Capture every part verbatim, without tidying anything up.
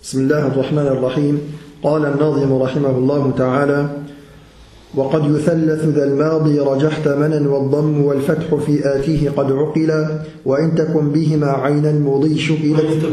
بسم الله الرحمن الرحيم. قال الناظم رحمه الله تعالى: وقد يثلث ذا الماضي رجحت منا والضم والفتح في آتيه قد عقلا وإن تكن بهما عين المضي شكلت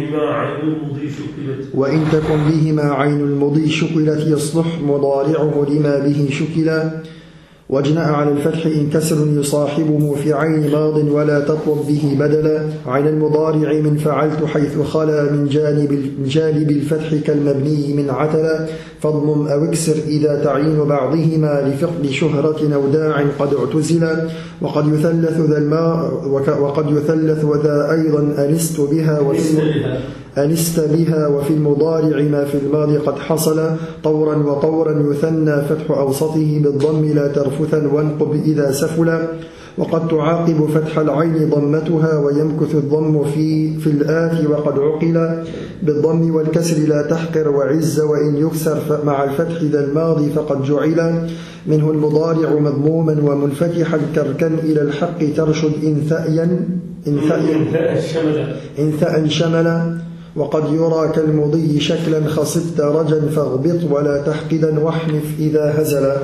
وإن تكن بهما عين المضي شكلت يصلح مضارعه لما به شكلا واجنأ على الفتح إن كسر يصاحبه في عين ماض ولا تطلب به بدلا عين المضارع من فعلت حيث خلا من جانب, من جانب الفتح كالمبني من عتلا فاضمم أو اكسر إذا تعين بعضهما لفقد شهرة أو داع قد اعتزلا وقد يثلث ذا الماء وقد يثلث وذا أيضا أنست بها وفي أنست بها وفي المضارع ما في الماضي قد حصل طورا وطورا يثنى فتح أوسطه بالضم لا ترفثا وانقب إذا سفلا وقد تعاقب فتح العين ضمتها ويمكث الضم في, في الآت وقد عقل بالضم والكسر لا تحقر وعز وإن يكسر مع الفتح ذا الماضي فقد جعل منه المضارع مضموما ومنفتحا كركا إلى الحق ترشد إن ثأيا إن ثأيا إن ثأ شملا وقد يرى كالمضي شكلا خصبت رجا فاغبط ولا تحقدا واحنف إذا هزلا.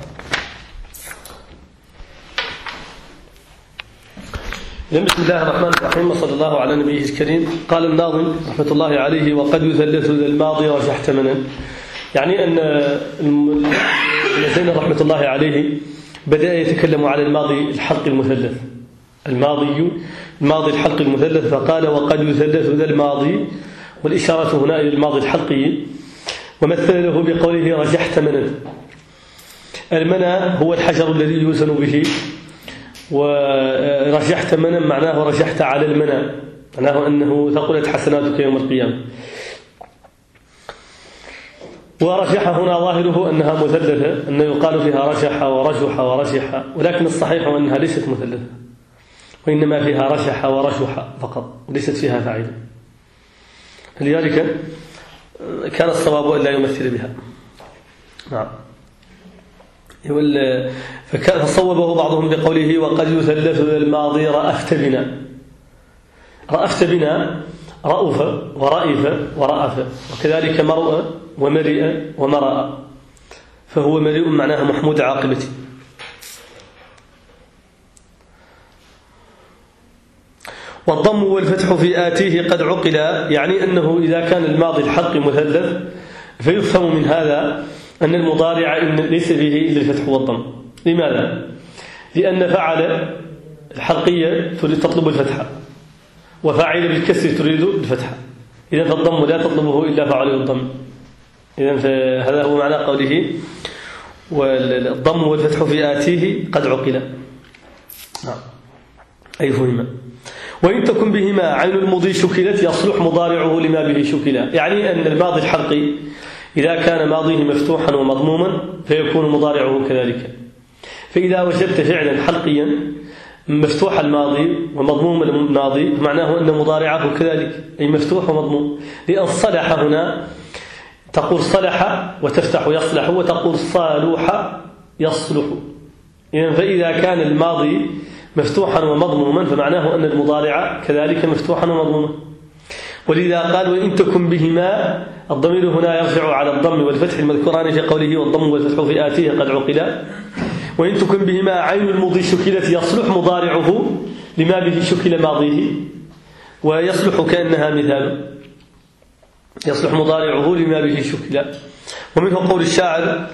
بسم الله الرحمن الرحيم وصلى الله على نبيه الكريم. قال الناظم رحمة الله عليه: وقد يثلث ذا الماضي رجحت منا، يعني أن الذين رحمة الله عليه بدأ يتكلم على الماضي الحلق المثلث الماضي الماضي الحلق المثلث فقال: وقد يثلث ذا الماضي، والإشارة هنا إلى الماضي الحلقي، ومثل له بقوله رجحت منا. المنى هو الحجر الذي يوزن به، ورجحت منا معناه رجحت على المنى، معناه أنه ثقلت حسناتك يوم القيامة. ورجح هنا ظاهره أنها مثلثة، أنه يقال فيها رجح ورجح ورجح، ولكن الصحيح أنها ليست مثلثة، وإنما فيها رجح ورجح فقط وليست فيها فاعل، لذلك كان الصواب ألا يمثل بها. نعم. فصوبه بعضهم بقوله: وقد يثلث ذا الماضي رأفت بنا. رأفت بنا رأف ورأف ورأف، وكذلك مرؤ ومرئ ومرأ، فهو مرئ معناها محمود عاقبته. والضم والفتح في آتيه قد عقلا، يعني أنه إذا كان الماضي الحق مثلث فيفهم من هذا أن المضارع إن ليس فيه إلا الفتح والضم. لماذا؟ لأن فعل الحلقية تريد تطلب الفتحة، وفاعل بالكسر تريد الفتحة، إذا فالضم لا تطلبه إلا فعل الضم. إذا هذا هو معنى قوله: والضم والفتح في آتيه قد عقلا. نعم، أي فهم. وإن تكن بهما عين المضي شكلت يصلح مضارعه لما به شكلا، يعني أن الماضي الحلقي إذا كان ماضيه مفتوحا ومضموما فيكون مضارعه كذلك. فإذا وجدت فعلا حلقيا مفتوح الماضي ومضموم الماضي معناه أن مضارعه كذلك، أي مفتوح ومضموم، لأن صلح هنا تقول صلح وتفتح يصلح، وتقول صالوح يصلح. إذن فإذا كان الماضي مفتوحا ومضموما فمعناه أن المضارع كذلك مفتوحا ومضموما. ولذا قال: وإن تكن بهما، الضمير هنا يرجع على الضم والفتح المذكوران في قوله: والضم والفتح في آتيه قد عقلا. وإن تكن بهما عين المضي شكلت يصلح مضارعه لما به شكل ماضيه، ويصلح كأنها مثال، يصلح مضارعه لما به شكل. ومنه قول الشاعر: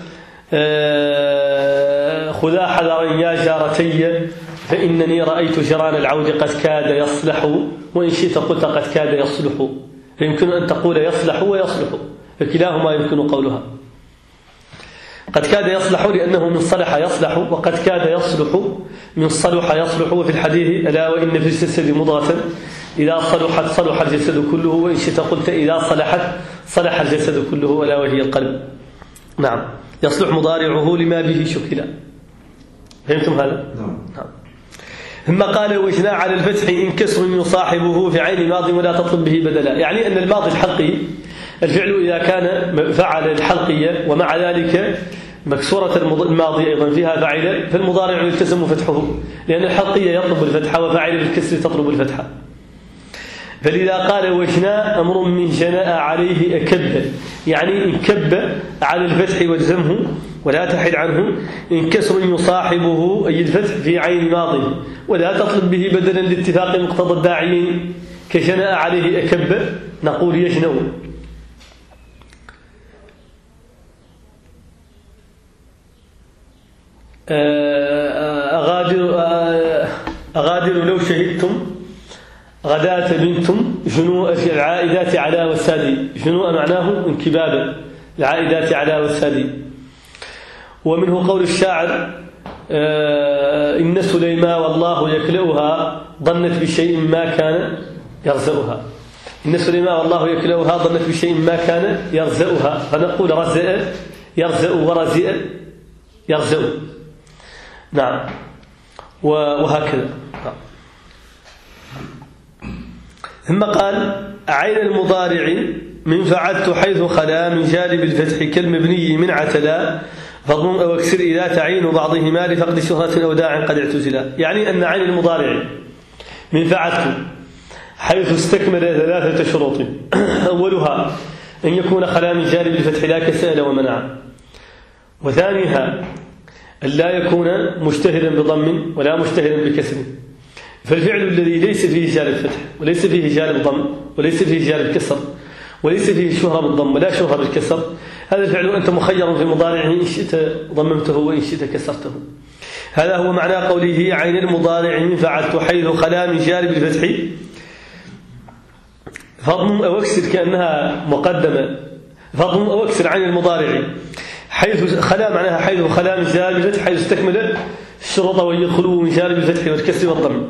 خذا حذرا يا جارتي فإنني رأيت جران العود قد كاد يصلح، وإن شئت قلت قد كاد يصلح، فيمكن أن تقول يصلح ويصلح، فكلاهما يمكن قولها. قد كاد يصلح لأنه من صلح يصلح، وقد كاد يصلح من صلح يصلح. وفي الحديث: ألا وإن في الجسد مضغة إذا صلحت صلح الجسد كله، وإن شئت قلت إذا صلحت صلح الجسد كله، ألا وهي القلب. نعم، يصلح مضارعه لما به شكلا. فهمتم هذا؟ نعم. ثم قال: واجنى على الفتح إن كسر يصاحبه في عين ماضي ولا تطلب به بدلا، يعني أن الماضي الحلقي الفعل إذا كان فعل الحلقية ومع ذلك مكسورة الماضي أيضا فيها فاعل، فالمضارع يلتزم فتحه، لأن الحلقية يطلب الفتحة وفاعل الكسر تطلب الفتحة. فلذا قال وجناء أمر من جناء عليه أكب، يعني انكب على الفتح واجزمه ولا تحد عنه، إن كسر يصاحبه أي الفتح في عين ماضي ولا تطلب به بدلا لاتفاق مقتضى الداعيين كجناء عليه أكب نقول يجنو. أغادر, أغادر لو شهدتم غداة بنتم جنوء العائدات على والسادي، جنوء معناه انكبابا العائدات على والسادي. ومنه قول الشاعر إن سليما والله يكلؤها ظنت بشيء ما كان يرزقها، إن سليما والله يكلؤها ظنت بشيء ما كان يرزقها، فنقول رزق يرزق ورزق يرزق. نعم وهكذا. ثم قال عين المضارع من فعلت حيث خلا من جانب الفتح كالمبني من عتلا فضم أو اكسر إذا تعين بعضهما لفقد شهرة أو داع قد اعتزلا، يعني أن عين المضارع من فعلت حيث استكمل ثلاثة شروط أولها أن يكون خلا من جانب الفتح لا كسأل ومنع، وثانيها أن لا يكون مجتهدا بضم ولا مجتهدا بكسر، فالفعل الذي ليس فيه جانب فتح وليس فيه جانب ضم وليس فيه جانب كسر وليس فيه شهرة بالضم ولا شهرة بالكسر، هذا الفعل أنت مخير في مضارعه إن شئت ضممته وإن شئت كسرته. هذا هو معنى قوله عين المضارع من فعلت حيث خلا من جانب الفتح فضم أو اكسر كأنها مقدمة، فضم أو اكسر عين المضارع حيث خلا معناها حيث خلا من جانب الفتح حيث استكمل الشروط وهي الخلو من جانب الفتح والكسر والضم،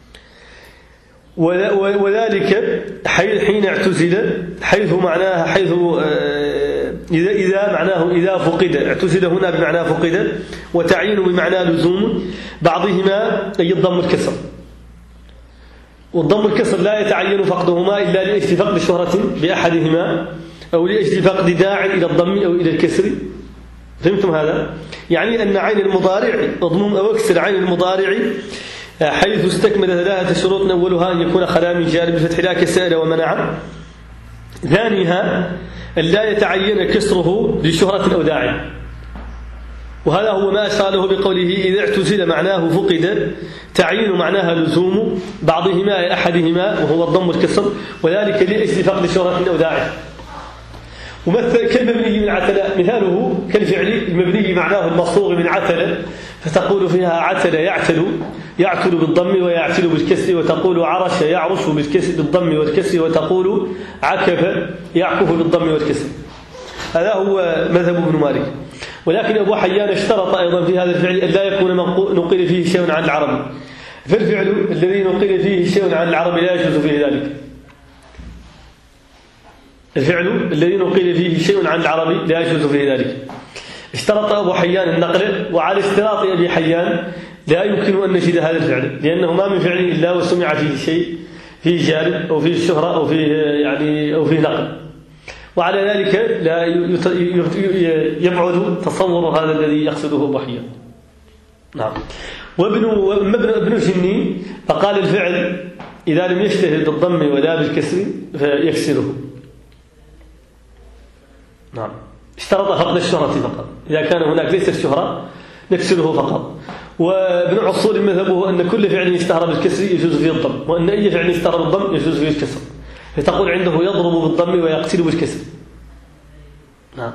وذلك حين اعتزل حيث معناها حيث إذا إذا معناه إذا فقد، اعتزل هنا بمعنى فقد، وتعيين بمعنى لزوم بعضهما أي الضم الكسر، والضم الكسر لا يتعين فقدهما إلا لأجل فقد شهرة بأحدهما أو لأجل فقد داع إلى الضم أو إلى الكسر. فهمتم هذا؟ يعني أن عين المضارع اضمم أو اكسر عين المضارع حيث استكمل ثلاثة شروط أولها أن يكون خلا من جانب الفتح لا كسأل ومنع، ثانيها أن لا يتعين كسره لشهرة أو داعي، وهذا هو ما أشاره بقوله إذا اعتزل معناه فقد، تعيين معناها لزوم بعضهما أحدهما وهو الضم الكسر، وذلك لأجل فقد شهرة أو داعي. ومثل كالمبني من عتل مثاله كالفعل المبني معناه المصوغ من عتل، فتقول فيها عتل يعتل يعتل بالضم ويعتل بالكسر، وتقول عرش يعرش بالكسر بالضم والكسر، وتقول عكف يعكف بالضم والكسر. هذا هو مذهب ابن مالك. ولكن أبو حيان اشترط أيضا في هذا الفعل أن لا يكون نقل فيه شيء عن العرب، فالفعل الذي نقل فيه شيء عن العرب لا يجوز فيه ذلك، الفعل الذي نقل فيه شيء عن العربي لا يجوز فيه ذلك. اشترط أبو حيان النقل، وعلى اشتراط أبي حيان لا يمكن أن نجد هذا الفعل، لأنه ما من فعل إلا وسمع فيه شيء، فيه جانب أو فيه الشهرة أو فيه يعني أو فيه نقل، وعلى ذلك لا يبعد تصور هذا الذي يقصده أبو حيان. نعم. وابن ابن جني فقال الفعل إذا لم يجتهد بالضم ولا بالكسر فيكسره. نعم. اشترط فقد الشهرة فقط، إذا كان هناك ليست الشهرة نكسره فقط. وابن عصور مذهبه أن كل فعل يشتهر بالكسر يجوز فيه الضم، وأن أي فعل يشتهر بالضم يجوز فيه الكسر، فتقول عنده يضرب بالضم ويقتل بالكسر. نعم.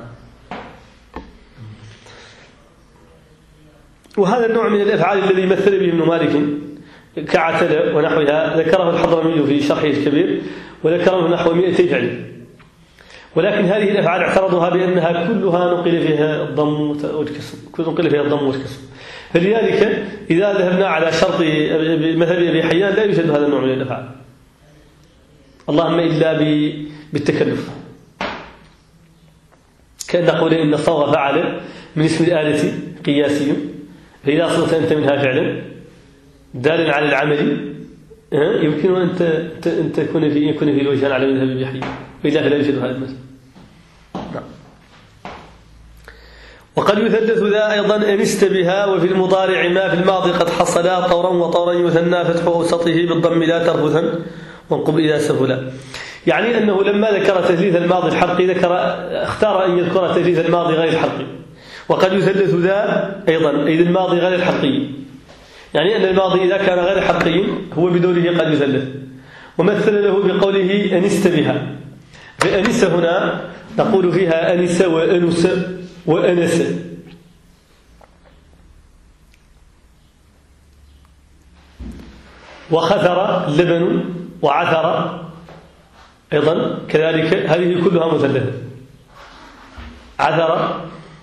وهذا النوع من الأفعال الذي مثل به ابن مالك كعتل ونحوها ذكره الحضرمي في شرحه الكبير، وذكره نحو مئتي فعل، ولكن هذه الأفعال اعترضوها بأنها كلها نقل فيها الضم والكسر، نقل فيها الضم والكسر، فلذلك إذا ذهبنا على شرط مذهب أبي حيان لا يوجد هذا النوع من الأفعال، اللهم إلا بالتكلف، كأن نقول إن الصوغ فعل من اسم الآلة قياسي، فإذا صرت أنت منها فعلا دال على العمل يمكن أن تكون في يكون في الوجهان على مذهب أبي حيان، وإلا فلا يوجد هذا المذهب. نعم. وقد يثلث ذا أيضا أن استبها، وفي المضارع ما في الماضي قد حصلا طورا وطورا يثنى فتح أوسطه بالضم لا ترفثا، وانقب إذا سفل. يعني أنه لما ذكر تثليث الماضي الحرقي ذكر اختار أن يذكر تثليث الماضي غير الحرقي، وقد يثلث ذا أيضا أي الماضي غير الحرقي، يعني أن الماضي إذا كان غير حرقي هو بدونه قد يثلث. ومثل له بقوله أنست بها، فأنس هنا نقول فيها أنس وأنس وأنس. وخثر اللبن وعثر أيضا كذلك، هذه كلها مثلثة. عثر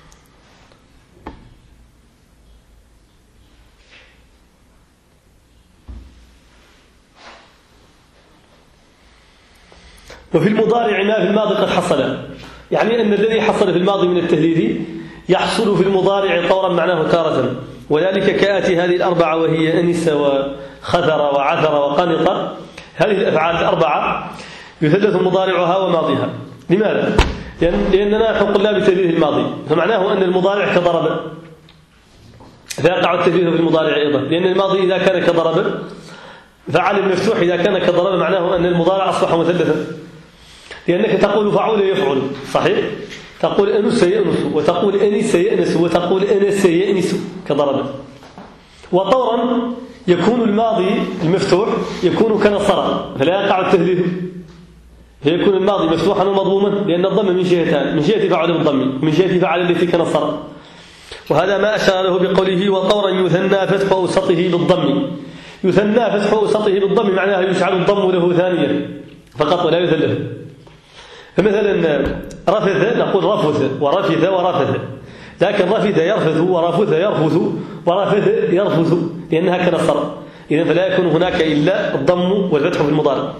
وفي المضارع ما في الماضي قد حصل، يعني أن الذي حصل في الماضي من التهديد يحصل في المضارع طورا معناه تارة، وذلك كآتي هذه الأربعة وهي أنس وخثر وعثر وقنط. هذه الأفعال الأربعة يثلث مضارعها وماضيها. لماذا؟ لأننا نحن قلنا بتثليث الماضي، فمعناه أن المضارع كضرب، فيقع التثليث في المضارع أيضا، لأن الماضي إذا كان كضرب فعل المفتوح إذا كان كضرب معناه أن المضارع أصبح مثلثا، لأنك تقول فعول يفعل صحيح، تقول أنس يأنس، وتقول أنس يأنس، وتقول أنس يأنس كضرب. وطورا يكون الماضي المفتوح يكون كنصر فلا يقع التثليث، فيكون الماضي مفتوحا ومضموما، لأن الضم من جهتان، من جهة فعل بالضم، من جهة فعل التي كنصر. وهذا ما أشار له بقوله وطورا يثنى فتح أوسطه بالضم. يثنى فتح أوسطه بالضم معناها يجعل الضم له ثانيا فقط ولا يثلث. فمثلا رفث نقول رفث ورفث ورفث، لكن رفث يرفث ورفث يرفث ورفث يرفث لأنها كنصر، إذن فلا يكون هناك إلا الضم والفتح في المضارع.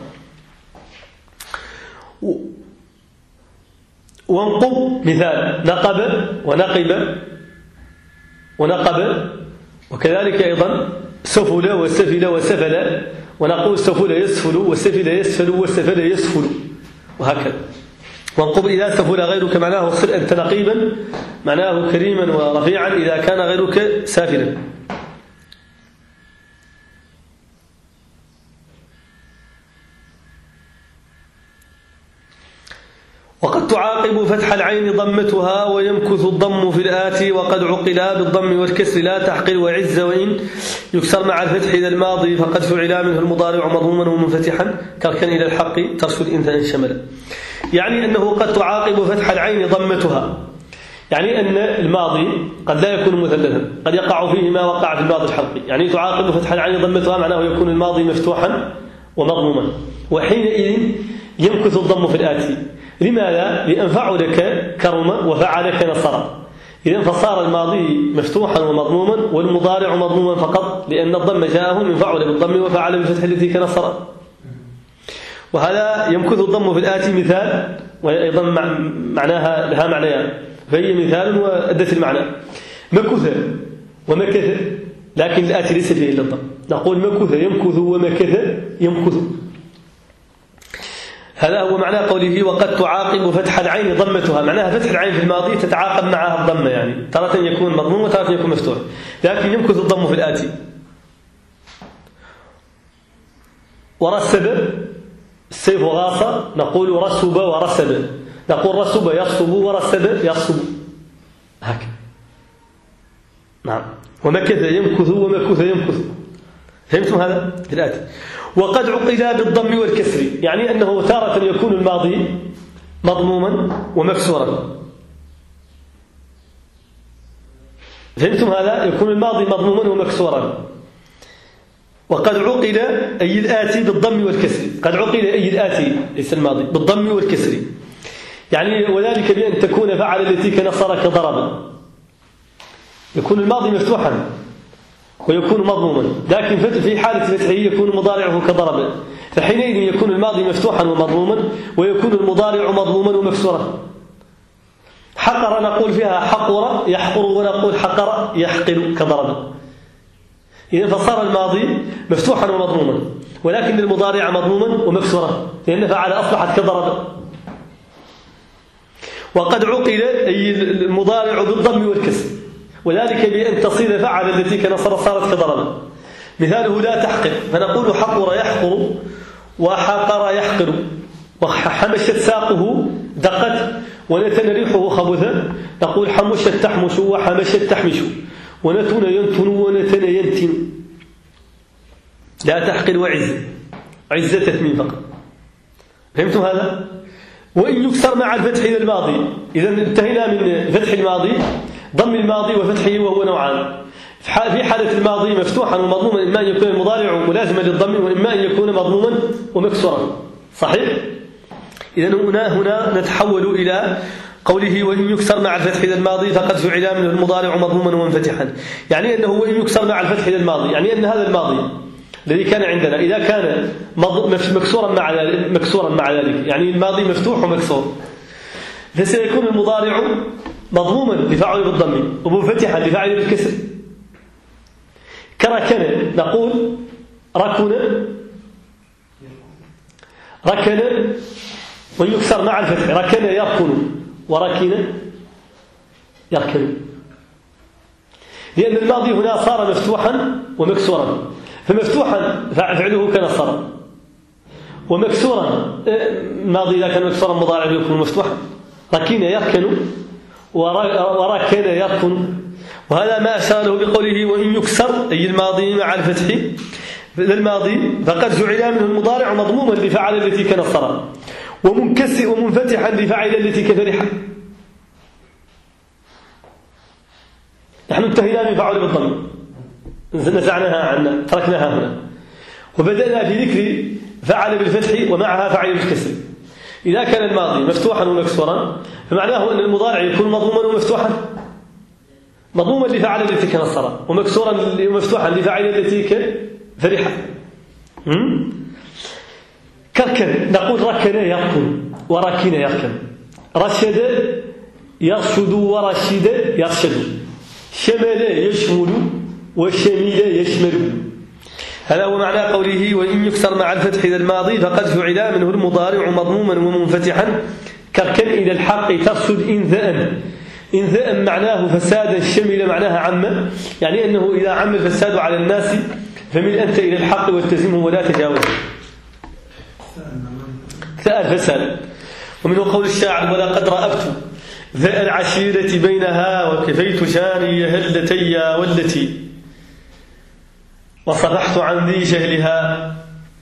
وانقب مثال نقب ونقب ونقب، وكذلك أيضا سفل وسفل وسفل، ونقول سفل يسفل وسفل يسفل وسفل يسفل، وهكذا. وانقب إذا سفل غيرك معناه صر أنت نقيبا، معناه كريما ورفيعا إذا كان غيرك سافلا. وقد تعاقب فتح العين ضمتها ويمكث الضم في الآتي، وقد عقلا بالضم والكسر لا تحقل وعز، وإن يكسر مع الفتح إذا الماضي فقد فعلا منه المضارع مضموما ومنفتحا كركن إلى الحق ترسل إنثى شملا. يعني أنه قد تعاقب فتح العين ضمتها، يعني أن الماضي قد لا يكون مثلثا، قد يقع فيه ما وقع في الماضي الحرفي. يعني تعاقب فتح العين ضمتها معناه يكون الماضي مفتوحا ومضموما، وحينئذ يمكث الضم في الآتي. لماذا؟ لأن فعلك كرم وفعلك نصر، إذن فصار الماضي مفتوحا ومضموما والمضارع مضموما فقط، لأن الضم جاءه من فعل بالضم وفعل بالفتح التي كنصر. وهذا يمكث الضم في الآتي مثال، وأيضا معناها لها معنيان، فهي مثال وأدت المعنى. مكث ومكث، لكن الآتي ليس فيه إلا الضم، نقول مكث يمكث ومكث يمكث. هذا هو معنى قوله وقد تعاقب فتح العين ضمتها، معناها فتح العين في الماضي تتعاقب معها الضمة، يعني تارة يكون مضموم وتارة يكون مفتوح، لكن يمكث الضم في الآتي. ورسب السيف غاص، نقول رسب ورسب، نقول رسب يرسب ورسب يرسب، هكذا. نعم. ومكث يمكث ومكث يمكث، فهمتم هذا في الآتي. وقد عقلا بالضم والكسر، يعني أنه تارة يكون الماضي مضموما ومكسورا، فهمتم هذا؟ يكون الماضي مضموما ومكسورا. وقد عقل أي الآتي بالضم والكسر، قد عقل أي الآتي ليس الماضي بالضم والكسر، يعني وذلك بأن تكون فعل التي كنصر كضرب، يكون الماضي مفتوحا ويكون مضموما، لكن في حالة فتحه يكون مضارعه كضرب، فحينئذ يكون الماضي مفتوحا ومضموما ويكون المضارع مضموما ومكسورا. حقر نقول فيها حقر يحقر، ونقول حقر يحقر كضرب. إذن فصار الماضي مفتوحا ومضموما، ولكن المضارع مضموما ومكسورا، لأن فعل أصبحت كضرب. وقد عقل أي المضارع بالضم والكسر، وذلك بأن تصير فعل التي كنصر صارت كضرب. مثاله لا تحقر، فنقول حقر يحقر وحقر يحقر وحمشت ساقه دقت ونتن ريحه خبثا نقول حمشت تحمش وحمشت تحمش ونتن ينتن ونتن ينتن لا تحقر وعز عزة تثمين فقط. فهمتم هذا؟ وإن يكسر مع الفتح إلى الماضي. إذا انتهينا من فتح الماضي ضم الماضي وفتحه وهو نوعان. في حالة الماضي مفتوحا ومضموما إما أن يكون المضارع ملازما للضم وإما أن يكون مضموما ومكسورا. صحيح؟ إذا هنا هنا نتحول إلى قوله وإن يكسر مع الفتح إلى الماضي فقد فعل منه المضارع مضموما ومنفتحا. يعني أنه وإن يكسر مع الفتح إلى الماضي يعني أن هذا الماضي الذي كان عندنا إذا كان مكسورا مع ذلك مكسورا مع ذلك يعني الماضي مفتوح ومكسور فسيكون المضارع مضموما لفاعل بالضم ومنفتحا لفاعل بالكسر. كركن نقول ركن ركن ويكسر مع الفتح ركن يركن وركن يركن لأن الماضي هنا صار مفتوحا ومكسورا فمفتوحا فعله كنصر ومكسورا الماضي إذا كان مكسورا مضارع يكون مفتوحا ركن يركن وركن يركن وهذا ما أشار له بقوله وإن يكسر أي الماضي مع الفتح للماضي فقد جعل منه المضارع مضموما لفعل التي كنصر ومنكسر ومنفتحا لفعل التي كفرحا. نحن انتهينا من فعل بالضم نزعناها عنا تركناها هنا وبدأنا في ذكر فعل بالفتح ومعها فعل بالكسر. إذا كان الماضي مفتوحا ومكسورا فمعناه أن المضارع يكون مضموما ومفتوحا مضموما لفعل التي كنصر ومكسورا ومفتوحا لفعل التي كفرحا. كركن نقول ركن يركن وركن يركن رشد يرشد ورشد يرشد شمل يشمل وشمل يشمل. هذا هو معنى قوله وإن يكسر مع الفتح إلى الماضي فقد فعل منه المضارع مضموما ومنفتحا كركن إلى الحق ترشد إنذاء. إنذاء معناه فسادا شمل معناها عم يعني أنه إذا عم الفساد على الناس فمن أنت إلى الحق والتزمه ولا تجاوزه. ثاء الفساد. ومنه قول الشاعر ولقد رأبت ذا العشيرة بينها وكفيت شاني هلتي والتي وصفحت عن ذي جهلها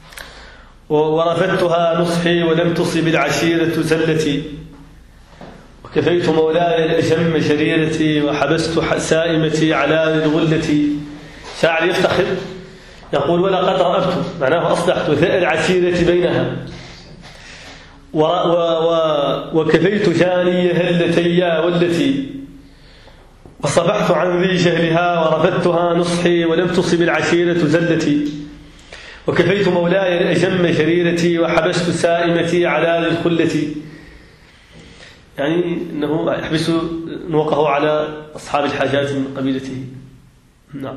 ورفدتها نصحي ولم تصب العشيرة زلتي وكفيت مولاي الأجم شريرتي وحبست سائمتي على الغلة. شاعر يفتخر يقول ولقد رأبت معناه أصلحت ذا العشيرة بينها و و و وكفيت جاني هلتي والتي وصفحت عن ذي جهلها ورفدتها نصحي ولم تصب العشيرة زلتي وكفيت مولاي الأجم شريرتي وحبست سائمتي على الخلة. يعني أنه يحبس نوقه على أصحاب الحاجات من قبيلته. نعم.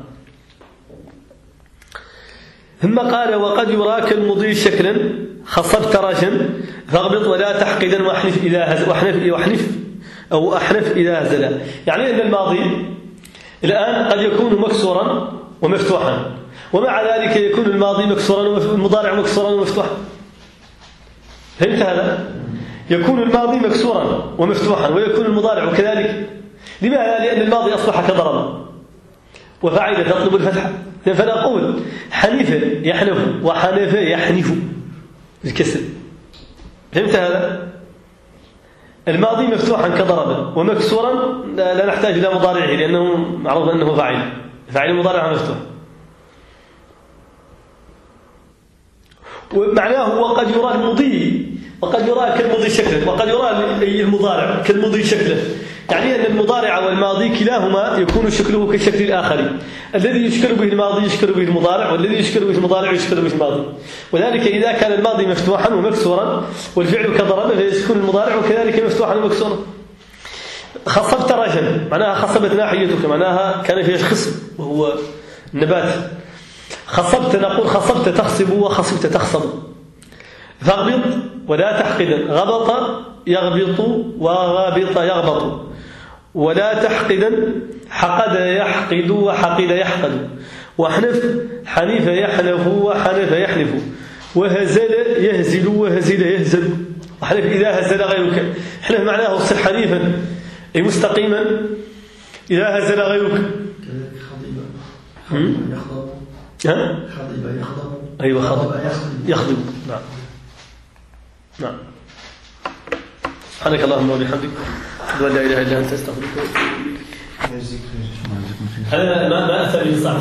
ثم قال وقد يراك المضي شكلا خصبت رجا فاغبط ولا تحقدا واحنف إذا هز واحنف واحنف أو أحنف إذا هزل. يعني أن الماضي الآن قد يكون مكسورا ومفتوحا ومع ذلك يكون الماضي مكسورا والمضارع مكسورا ومفتوحا. فهمت هذا؟ يكون الماضي مكسورا ومفتوحا ويكون المضارع كذلك. لماذا؟ لأن الماضي أصبح كضرب وفعل تطلب الفتحة. فنقول حنف يحنف وحنف يحنف بالكسر. فهمت هذا؟ الماضي مفتوحا كضرب ومكسورا لا نحتاج إلى مضارعه لأنه معروف أنه فاعل فاعل المضارع مفتوح. ومعناه وقد يرى المضي وقد يرى كالمضي شكلا وقد يرى المضارع كالمضي شكلا. يعني أن المضارع والماضي كلاهما يكون شكله كالشكل الآخر. الذي يشكل به الماضي يشكل به المضارع والذي يشكل به المضارع يشكل به الماضي. وذلك إذا كان الماضي مفتوحا ومكسورا والفعل كضرب فيكون المضارع كذلك مفتوحا ومكسورا. خصبت رجلا معناها خصبت ناحيتك معناها كان فيه خصب وهو النبات. خصبت نقول خصبت تخصب وخصبت تخصب. فاغبط ولا تحقدا غبط يغبط وغابط يغبط ولا تحقدا حقد يحقد وحقد يحقد واحنف حنيف يحنف وحنف يحنف وهزل يهزل وهزل يهزل. وحلف إذا هزل غيرك، حلف معناه اصل حنيفا أي مستقيما. إذا هزل غيرك يخضب. ها؟ خضب يخضب. أيوة خضب يخضب. نعم نعم. سبحانك اللهم وبحمدك أشهد أن لا إله إلا أنت أستغفرك. هذا ما ما أثر